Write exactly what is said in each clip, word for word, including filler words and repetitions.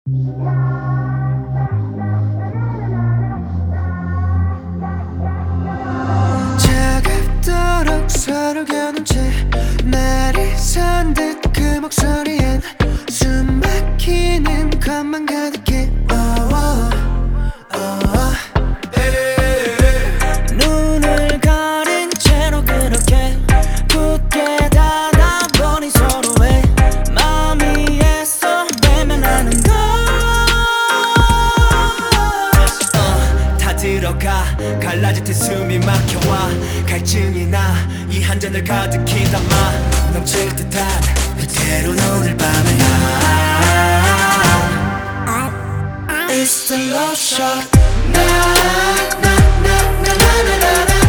차갑도록 서로 겨눈 채 날이 선 듯 그 목소리엔 숨 막히는 것만 가득해. oh, oh, oh. 눈을 가린 채로 그렇게 굳게 닫아버린 서로의 마음이 애써 외면하는 걸. uh, 다 들어가 갈라질 듯 숨이 막혀와 갈증이 나 이 한 잔을 가득히 담아 넘칠 듯한 그대로는 오늘 밤에 나 It's the love shot. 나, 나, 나, 나, 나, 나, 나, 나.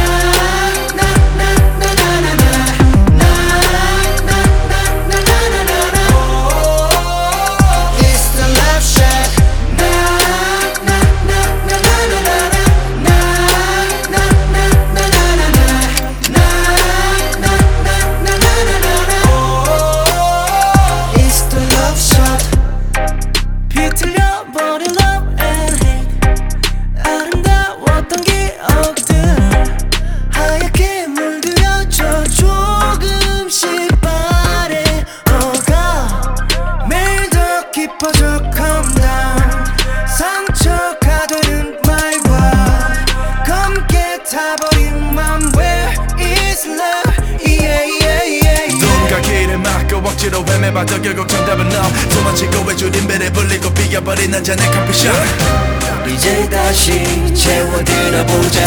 비틀려버린 love and hate 아름다웠던 기억들 하얗게 물들여져 조금씩 발에 오가 매일 더 깊어져 calm down 상처가 되는 말과 검게 타버린 맘 Where is love yeah yeah yeah 누군가 길을 막고 억지로 헤매봐도 결국 정답은 너 도망치고 왜 줄인 배를 불리고 비겨버린 한 잔의 커피숍 이제 다시 채워들어보자.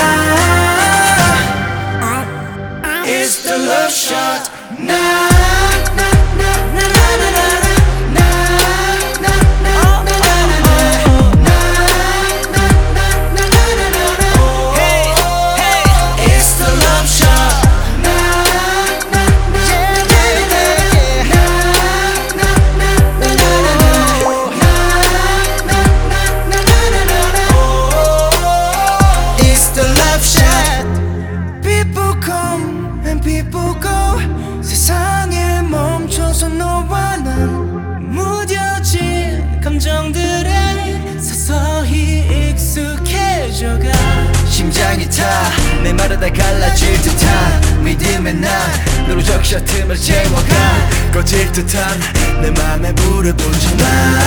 It's the love shot. 나, 나, 나, 나, 나, 나, 나. People go 세상에 멈춰서 너와 난 무뎌진 감정들에 서서히 익숙해져가 심장이 타 메마르다 갈라질 듯한 믿음의 난 너로 적셔 틈을 채워가 꺼질 듯한 내 맘에 불을 붙여놔